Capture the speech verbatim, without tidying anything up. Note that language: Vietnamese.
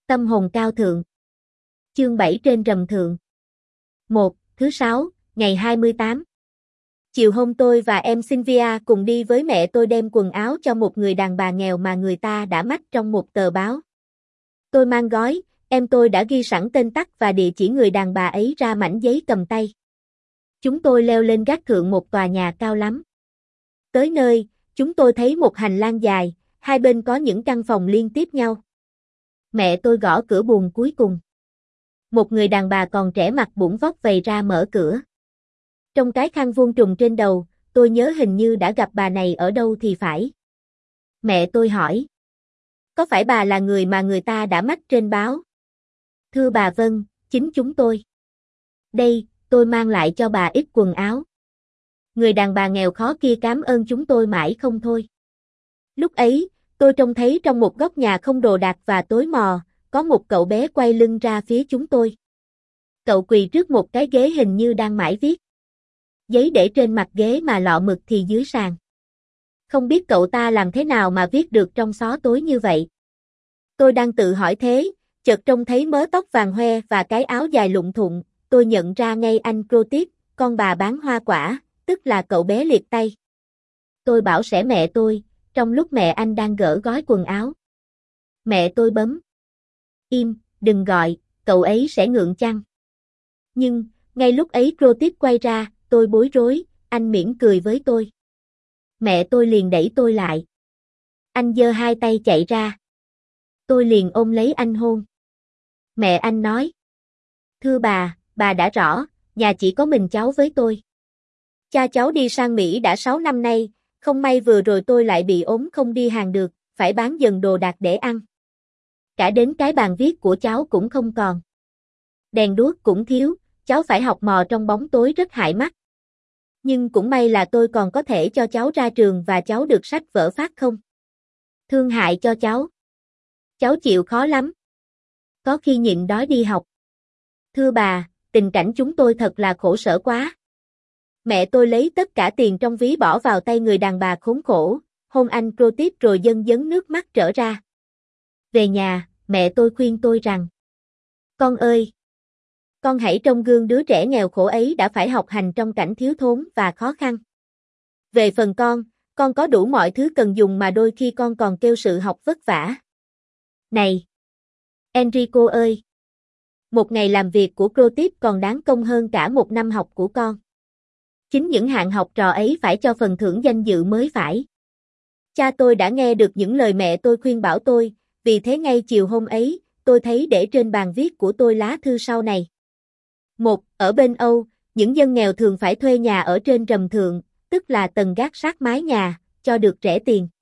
Tâm hồn cao thượng. Chương bảy trên rầm thượng. một. Thứ sáu, ngày hai mươi tám. Chiều hôm tôi và em Sylvia cùng đi với mẹ tôi đem quần áo cho một người đàn bà nghèo mà người ta đã mách trong một tờ báo. Tôi mang gói, em tôi đã ghi sẵn tên tắt và địa chỉ người đàn bà ấy ra mảnh giấy cầm tay. Chúng tôi leo lên gác thượng một tòa nhà cao lắm. Tới nơi, chúng tôi thấy một hành lang dài, hai bên có những căn phòng liên tiếp nhau. Mẹ tôi gõ cửa buồng cuối cùng. Một người đàn bà còn trẻ mặc bủng vóc vầy ra mở cửa. Trong cái khăn vuông trùm trên đầu, tôi nhớ hình như đã gặp bà này ở đâu thì phải. Mẹ tôi hỏi. Có phải bà là người mà người ta đã mách trên báo? Thưa bà vâng, chính chúng tôi. Đây, tôi mang lại cho bà ít quần áo. Người đàn bà nghèo khó kia cảm ơn chúng tôi mãi không thôi. Lúc ấy, tôi trông thấy trong một góc nhà không đồ đạc và tối mò, có một cậu bé quay lưng ra phía chúng tôi. Cậu quỳ trước một cái ghế hình như đang mải viết. Giấy để trên mặt ghế mà lọ mực thì dưới sàn. Không biết cậu ta làm thế nào mà viết được trong xó tối như vậy. Tôi đang tự hỏi thế, chợt trông thấy mớ tóc vàng hoe và cái áo dài lụng thụng, tôi nhận ra ngay anh Crotip, con bà bán hoa quả, tức là cậu bé liệt tay. Tôi bảo sẽ mẹ tôi, trong lúc mẹ anh đang gỡ gói quần áo. Mẹ tôi bấm. Im, đừng gọi, cậu ấy sẽ ngượng chăng. Nhưng, ngay lúc ấy Crotip quay ra, tôi bối rối, anh mỉm cười với tôi. Mẹ tôi liền đẩy tôi lại. Anh giơ hai tay chạy ra. Tôi liền ôm lấy anh hôn. Mẹ anh nói. Thưa bà, bà đã rõ, nhà chỉ có mình cháu với tôi. Cha cháu đi sang Mỹ đã sáu năm nay, không may vừa rồi tôi lại bị ốm không đi hàng được, phải bán dần đồ đạc để ăn. Cả đến cái bàn viết của cháu cũng không còn. Đèn đuốc cũng thiếu, cháu phải học mò trong bóng tối rất hại mắt. Nhưng cũng may là tôi còn có thể cho cháu ra trường và cháu được sách vở phát không. Thương hại cho cháu. Cháu chịu khó lắm. Có khi nhịn đói đi học. Thưa bà, tình cảnh chúng tôi thật là khổ sở quá. Mẹ tôi lấy tất cả tiền trong ví bỏ vào tay người đàn bà khốn khổ, hôn anh Crotip rồi dâng dấn nước mắt trở ra. Về nhà, mẹ tôi khuyên tôi rằng. Con ơi! Con hãy trông gương đứa trẻ nghèo khổ ấy đã phải học hành trong cảnh thiếu thốn và khó khăn. Về phần con, con có đủ mọi thứ cần dùng mà đôi khi con còn kêu sự học vất vả. Này! Enrico ơi! Một ngày làm việc của Crotip còn đáng công hơn cả một năm học của con. Chính những hạng học trò ấy phải cho phần thưởng danh dự mới phải. Cha tôi đã nghe được những lời mẹ tôi khuyên bảo tôi, vì thế ngay chiều hôm ấy, tôi thấy để trên bàn viết của tôi lá thư sau này. Một, ở bên Âu, những dân nghèo thường phải thuê nhà ở trên rầm thượng, tức là tầng gác sát mái nhà, cho được rẻ tiền.